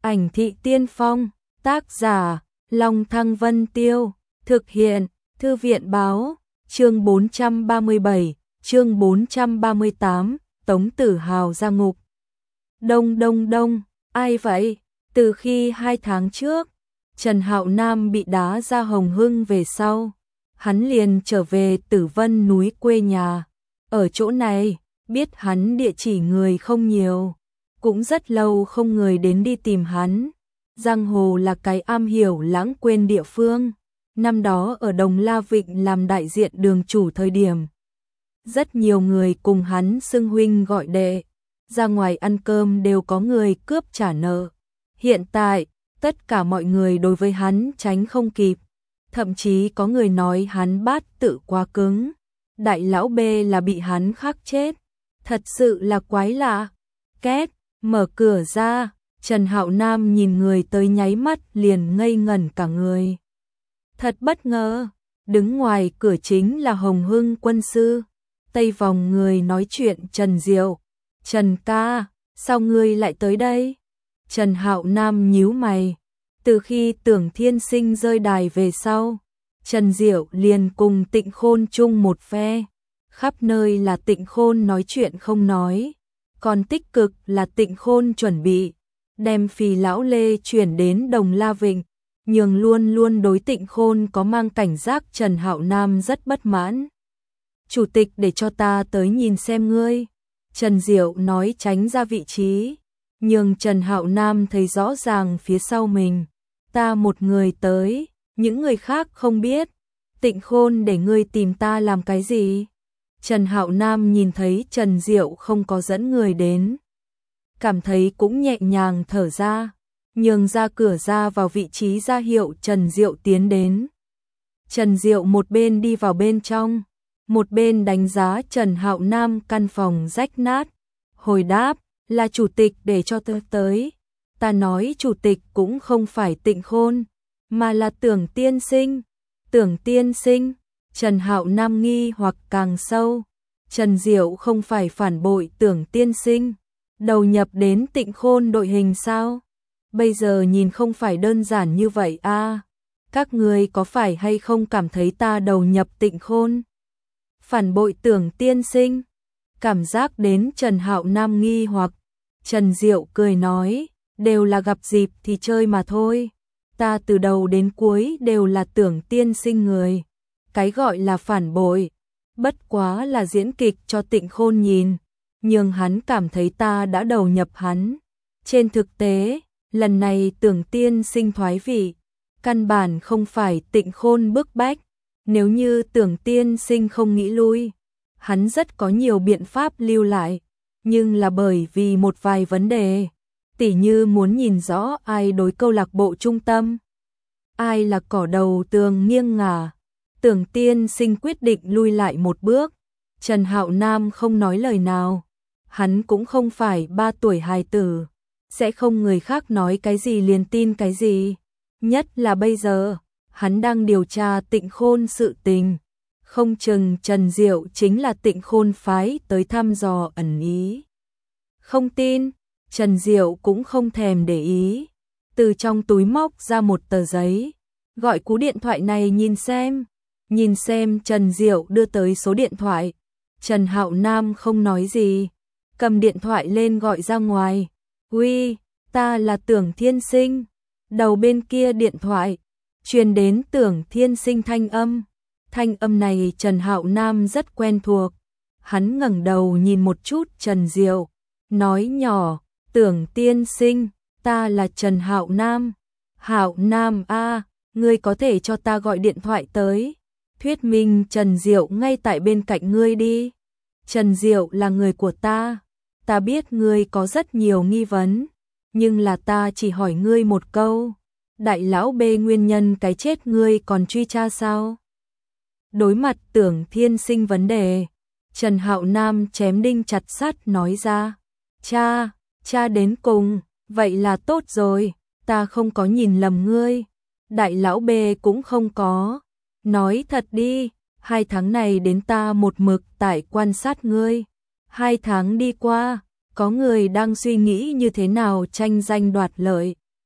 Ảnh thị tiên phong, tác giả, Long Thăng Vân Tiêu, thực hiện, Thư viện báo, chương 437, chương 438, Tống Tử Hào ra ngục. Đông đông đông, ai vậy? Từ khi 2 tháng trước, Trần Hạo Nam bị đá ra Hồng Hưng về sau, hắn liền trở về Tử Vân núi quê nhà. Ở chỗ này, biết hắn địa chỉ người không nhiều, cũng rất lâu không người đến đi tìm hắn. Giang hồ là cái am hiểu lãng quên địa phương. Năm đó ở Đồng La Vịnh làm đại diện đường chủ thời điểm, rất nhiều người cùng hắn xưng huynh gọi đệ, ra ngoài ăn cơm đều có người cướp trả nợ. Hiện tại, tất cả mọi người đối với hắn tránh không kịp, thậm chí có người nói hắn bát tự quá cứng. Đại lão B là bị hắn khắc chết, thật sự là quái lạ. Két, mở cửa ra, Trần Hạo Nam nhìn người tới nháy mắt liền ngây ngẩn cả người. Thật bất ngờ, đứng ngoài cửa chính là Hồng Hưng quân sư. Tây vòng người nói chuyện Trần Diệu. Trần ca, sao ngươi lại tới đây? Trần Hạo Nam nhíu mày. Từ khi Tưởng Thiên Sinh rơi đài về sau, Trần Diệu liền cùng Tịnh Khôn chung một phe. Khắp nơi là Tịnh Khôn nói chuyện không nói, còn tích cực là Tịnh Khôn chuẩn bị đem Phì lão Lê chuyển đến Đồng La Vịnh, nhưng luôn luôn đối Tịnh Khôn có mang cảnh giác. Trần Hạo Nam rất bất mãn. Chủ tịch để cho ta tới nhìn xem ngươi. Trần Diệu nói tránh ra vị trí, nhưng Trần Hạo Nam thấy rõ ràng phía sau mình. Ta một người tới, những người khác không biết. Tịnh Khôn để ngươi tìm ta làm cái gì? Trần Hạo Nam nhìn thấy Trần Diệu không có dẫn người đến, cảm thấy cũng nhẹ nhàng thở ra, nhường ra cửa ra vào vị trí ra hiệu Trần Diệu tiến đến. Trần Diệu một bên đi vào bên trong, một bên đánh giá Trần Hạo Nam căn phòng rách nát. Hồi đáp, là chủ tịch để cho tôi tới. Ta nói chủ tịch cũng không phải Tịnh Khôn, mà là Tưởng tiên sinh. Tưởng tiên sinh? Trần Hạo Nam nghi hoặc càng sâu. Trần Diệu không phải phản bội Tưởng tiên sinh, đầu nhập đến Tịnh Khôn đội hình sao? Bây giờ nhìn không phải đơn giản như vậy a. Các người có phải hay không cảm thấy ta đầu nhập Tịnh Khôn, phản bội Tưởng tiên sinh? Cảm giác đến Trần Hạo Nam nghi hoặc, Trần Diệu cười nói, đều là gặp dịp thì chơi mà thôi. Ta từ đầu đến cuối đều là Tưởng tiên sinh người. Cái gọi là phản bội, bất quá là diễn kịch cho Tịnh Khôn nhìn, nhưng hắn cảm thấy ta đã đầu nhập hắn. Trên thực tế, lần này Tưởng tiên sinh thoái vị, căn bản không phải Tịnh Khôn bức bách. Nếu như Tưởng tiên sinh không nghĩ lui, hắn rất có nhiều biện pháp lưu lại, nhưng là bởi vì một vài vấn đề, tỉ như muốn nhìn rõ ai đối câu lạc bộ trung tâm, ai là cỏ đầu tường nghiêng ngả. Tưởng tiên sinh quyết định lui lại một bước. Trần Hạo Nam không nói lời nào. Hắn cũng không phải 3 tuổi hài tử, sẽ không người khác nói cái gì liền tin cái gì. Nhất là bây giờ, hắn đang điều tra Tịnh Khôn sự tình. Không chừng Trần Diệu chính là Tịnh Khôn phái tới thăm dò ẩn ý. Không tin, Trần Diệu cũng không thèm để ý. Từ trong túi móc ra một tờ giấy. Gọi cú điện thoại này nhìn xem. Nhìn xem Trần Diệu đưa tới số điện thoại. Trần Hạo Nam không nói gì, cầm điện thoại lên gọi ra ngoài. Uy, ta là Tưởng Thiên Sinh. Đầu bên kia điện thoại truyền đến Tưởng Thiên Sinh thanh âm. Thanh âm này Trần Hạo Nam rất quen thuộc. Hắn ngẩng đầu nhìn một chút Trần Diệu, nói nhỏ, Tưởng tiên sinh, ta là Trần Hạo Nam. Hạo Nam a, ngươi có thể cho ta gọi điện thoại tới thuyết minh Trần Diệu ngay tại bên cạnh ngươi đi. Trần Diệu là người của ta biết ngươi có rất nhiều nghi vấn, nhưng là ta chỉ hỏi ngươi một câu. Đại lão B nguyên nhân cái chết ngươi còn truy tra sao? Đối mặt Tưởng Thiên Sinh vấn đề, Trần Hạo Nam chém đinh chặt sắt nói ra. Cha đến cùng, vậy là tốt rồi, ta không có nhìn lầm ngươi. Đại lão B cũng không có. Nói thật đi, 2 tháng này đến ta một mực tại quan sát ngươi. 2 tháng đi qua, có người đang suy nghĩ như thế nào tranh danh đoạt lợi.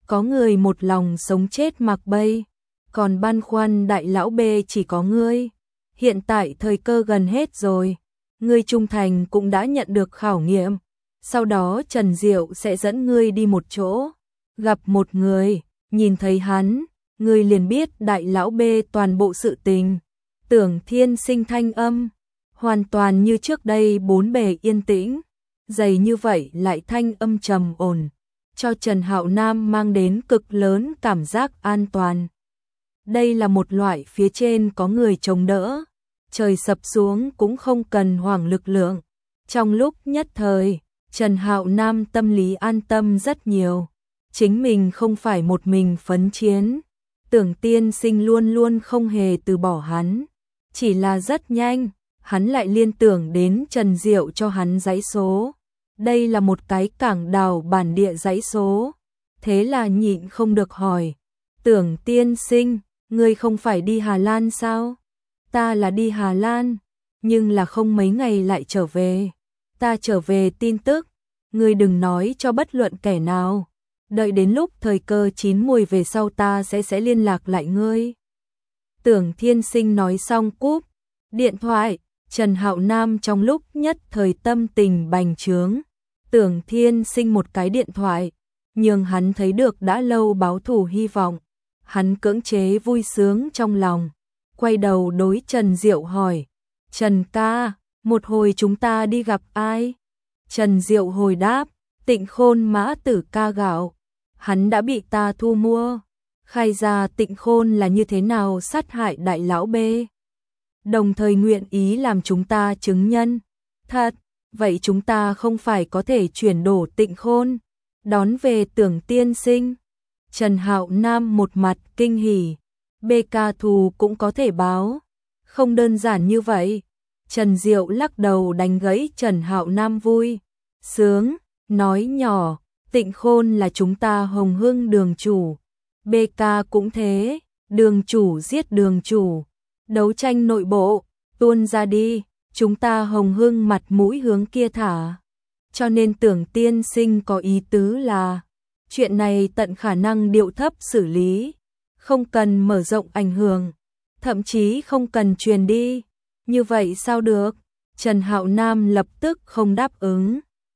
có người một lòng sống chết mặc bay, còn băn khoăn đại lão B chỉ có ngươi. Hiện tại thời cơ gần hết rồi, ngươi trung thành cũng đã nhận được khảo nghiệm, sau đó Trần Diệu sẽ dẫn ngươi đi một chỗ, gặp một người, nhìn thấy hắn, ngươi liền biết đại lão B toàn bộ sự tình. Tưởng Thiên Sinh thanh âm, hoàn toàn như trước đây bốn bề yên tĩnh, dày như vậy lại thanh âm trầm ổn, cho Trần Hạo Nam mang đến cực lớn cảm giác an toàn. Đây là một loại phía trên có người chống đỡ, trời sập xuống cũng không cần hoảng lực lượng. Trong lúc nhất thời, Trần Hạo Nam tâm lý an tâm rất nhiều, chính mình không phải một mình phấn chiến. Tưởng Tiên Sinh luôn luôn không hề từ bỏ hắn, chỉ là rất nhanh, hắn lại liên tưởng đến Trần Diệu cho hắn dãy số. Đây là một cái cảng đảo bản địa dãy số, thế là nhịn không được hỏi, Tưởng Tiên Sinh, ngươi không phải đi Hà Lan sao? Ta là đi Hà Lan, nhưng là không mấy ngày lại trở về. Ta trở về tin tức, ngươi đừng nói cho bất luận kẻ nào. Đợi đến lúc thời cơ chín muồi về sau ta sẽ liên lạc lại ngươi. Tưởng Thiên Sinh nói xong cúp điện thoại, Trần Hạo Nam trong lúc nhất thời tâm tình bành trướng. Tưởng Thiên Sinh một cái điện thoại, nhưng hắn thấy được đã lâu báo thù hy vọng. Hắn cưỡng chế vui sướng trong lòng, quay đầu đối Trần Diệu hỏi, Trần ca, một hồi chúng ta đi gặp ai? Trần Diệu hồi đáp, Tịnh Khôn mã tử ca gạo, hắn đã bị ta thu mua. Khai ra Tịnh Khôn là như thế nào sát hại đại lão B, đồng thời nguyện ý làm chúng ta chứng nhân. Thật, vậy chúng ta không phải có thể chuyển đổ Tịnh Khôn, đón về Tưởng Tiên Sinh. Trần Hạo Nam một mặt kinh hỉ, BK thù cũng có thể báo, không đơn giản như vậy. Trần Diệu lắc đầu đánh gãy Trần Hạo Nam vui sướng, nói nhỏ, Tịnh Khôn là chúng ta Hồng Hưng đường chủ, BK cũng thế, đường chủ giết đường chủ, đấu tranh nội bộ, tuôn ra đi, chúng ta Hồng Hưng mặt mũi hướng kia thả. Cho nên Tưởng Tiên Sinh có ý tứ là, chuyện này tận khả năng điệu thấp xử lý, không cần mở rộng ảnh hưởng, thậm chí không cần truyền đi. Như vậy sao được? Trần Hạo Nam lập tức không đáp ứng.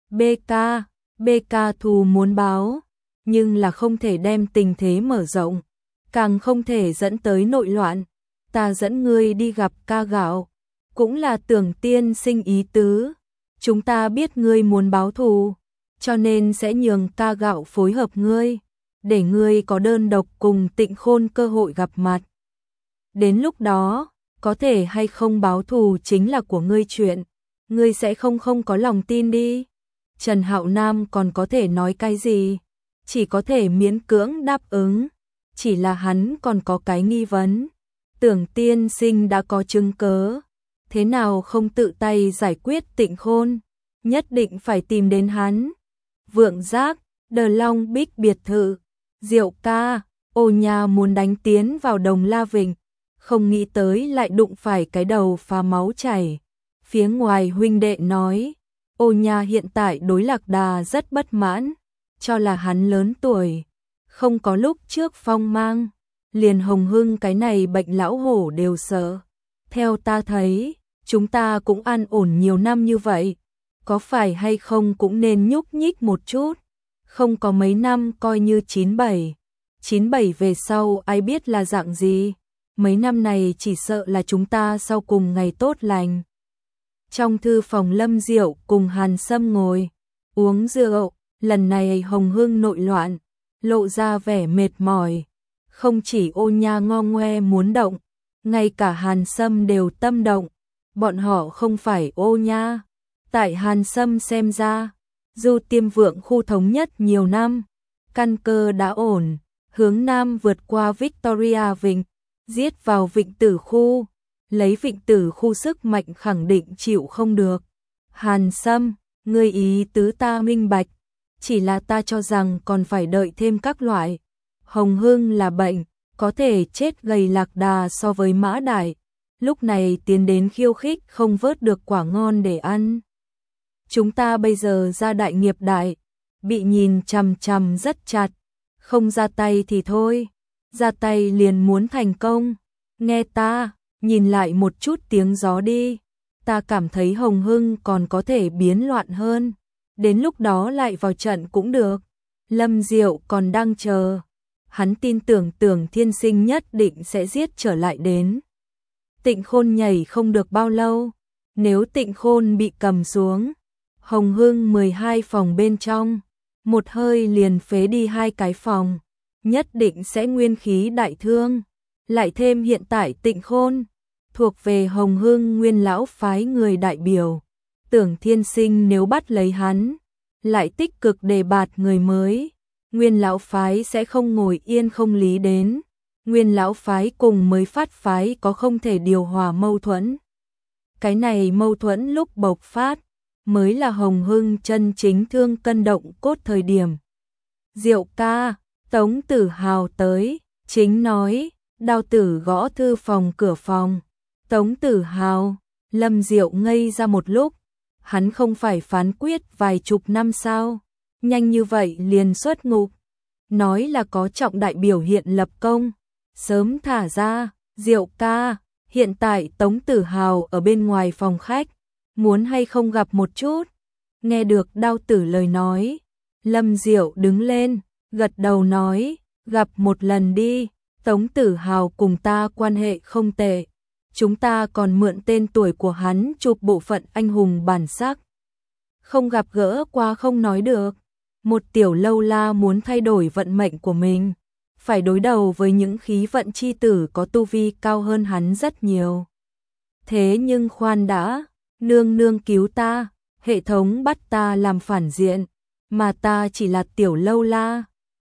BK thù muốn báo, nhưng là không thể đem tình thế mở rộng, càng không thể dẫn tới nội loạn. Ta dẫn ngươi đi gặp ca gạo, cũng là Tưởng Tiên Sinh ý tứ. Chúng ta biết ngươi muốn báo thù, cho nên sẽ nhường ca gạo phối hợp ngươi, để ngươi có đơn độc cùng Tịnh Khôn cơ hội gặp mặt. Đến lúc đó, có thể hay không báo thù chính là của ngươi chuyện, ngươi sẽ không có lòng tin đi. Trần Hạo Nam còn có thể nói cái gì, chỉ có thể miễn cưỡng đáp ứng, chỉ là hắn còn có cái nghi vấn. Tưởng Tiên Sinh đã có chứng cớ, thế nào không tự tay giải quyết Tịnh Khôn, nhất định phải tìm đến hắn. Vượng Giác, Đờ Long Bích biệt thự, Diệu ca, Ô Nha muốn đánh tiến vào Đồng La Vịnh, không nghĩ tới lại đụng phải cái đầu phá máu chảy. Phía ngoài huynh đệ nói, Ô Nha hiện tại đối Lạc Đà rất bất mãn, cho là hắn lớn tuổi, không có lúc trước phong mang, liền Hồng Hưng cái này bệnh lão hổ đều sợ. Theo ta thấy, chúng ta cũng an ổn nhiều năm như vậy, có phải hay không cũng nên nhúc nhích một chút, không có mấy năm coi như 97 về sau ai biết là dạng gì, mấy năm này chỉ sợ là chúng ta sau cùng ngày tốt lành. Trong thư phòng Lâm Diệu cùng Hàn Sâm ngồi uống rượu, lần này Hồng Hưng nội loạn, lộ ra vẻ mệt mỏi, không chỉ Ô Nha ngo ngoe muốn động, ngay cả Hàn Sâm đều tâm động, bọn họ không phải Ô Nha. Tại Hàn Sâm xem ra, Du Tiêm Vượng khu thống nhất nhiều năm, căn cơ đã ổn, hướng nam vượt qua Victoria Vịnh, giết vào Vịnh Tử khu, lấy Vịnh Tử khu sức mạnh khẳng định chịu không được. Hàn Sâm, ngươi ý tứ ta minh bạch, chỉ là ta cho rằng còn phải đợi thêm các loại. Hồng Hưng là bệnh, có thể chết gầy Lạc Đà so với Mã Đại, lúc này tiến đến khiêu khích không vớt được quả ngon để ăn. Chúng ta bây giờ ra đại nghiệp đại, bị nhìn chằm chằm rất chặt, không ra tay thì thôi, ra tay liền muốn thành công. Nghe ta, nhìn lại một chút tiếng gió đi, ta cảm thấy Hồng Hưng còn có thể biến loạn hơn, đến lúc đó lại vào trận cũng được. Lâm Diệu còn đang chờ, hắn tin tưởng Tưởng Thiên Sinh nhất định sẽ giết trở lại đến. Tịnh Khôn nhảy không được bao lâu, nếu Tịnh Khôn bị cầm xuống, Hồng Hưng 12 phòng bên trong, một hơi liền phế đi 2 cái phòng, nhất định sẽ nguyên khí đại thương. Lại thêm hiện tại Tịnh Khôn thuộc về Hồng Hưng Nguyên lão phái người đại biểu, Tưởng Thiên Sinh nếu bắt lấy hắn, lại tích cực đề bạt người mới, Nguyên lão phái sẽ không ngồi yên không lý đến. Nguyên lão phái cùng mới phát phái có không thể điều hòa mâu thuẫn. Cái này mâu thuẫn lúc bộc phát mới là Hồng Hưng chân chính thương cân động cốt thời điểm. Diệu ca, Tống Tử Hào tới, chính nói, Đao Tử gõ thư phòng cửa phòng. Tống Tử Hào, Lâm Diệu ngây ra một lúc, hắn không phải phán quyết vài chục năm sao, nhanh như vậy liền xuất ngục. Nói là có trọng đại biểu hiện lập công, sớm thả ra. Diệu ca, hiện tại Tống Tử Hào ở bên ngoài phòng khách, muốn hay không gặp một chút. Nghe được Đao Tử lời nói, Lâm Diệu đứng lên, gật đầu nói, gặp một lần đi, Tống Tử Hào cùng ta quan hệ không tệ, chúng ta còn mượn tên tuổi của hắn chụp bộ phận anh hùng bản sắc. Không gặp gỡ qua không nói được, một tiểu lâu la muốn thay đổi vận mệnh của mình, phải đối đầu với những khí vận chi tử có tu vi cao hơn hắn rất nhiều. Thế nhưng khoan đã, nương nương cứu ta, hệ thống bắt ta làm phản diện, mà ta chỉ là tiểu lâu la,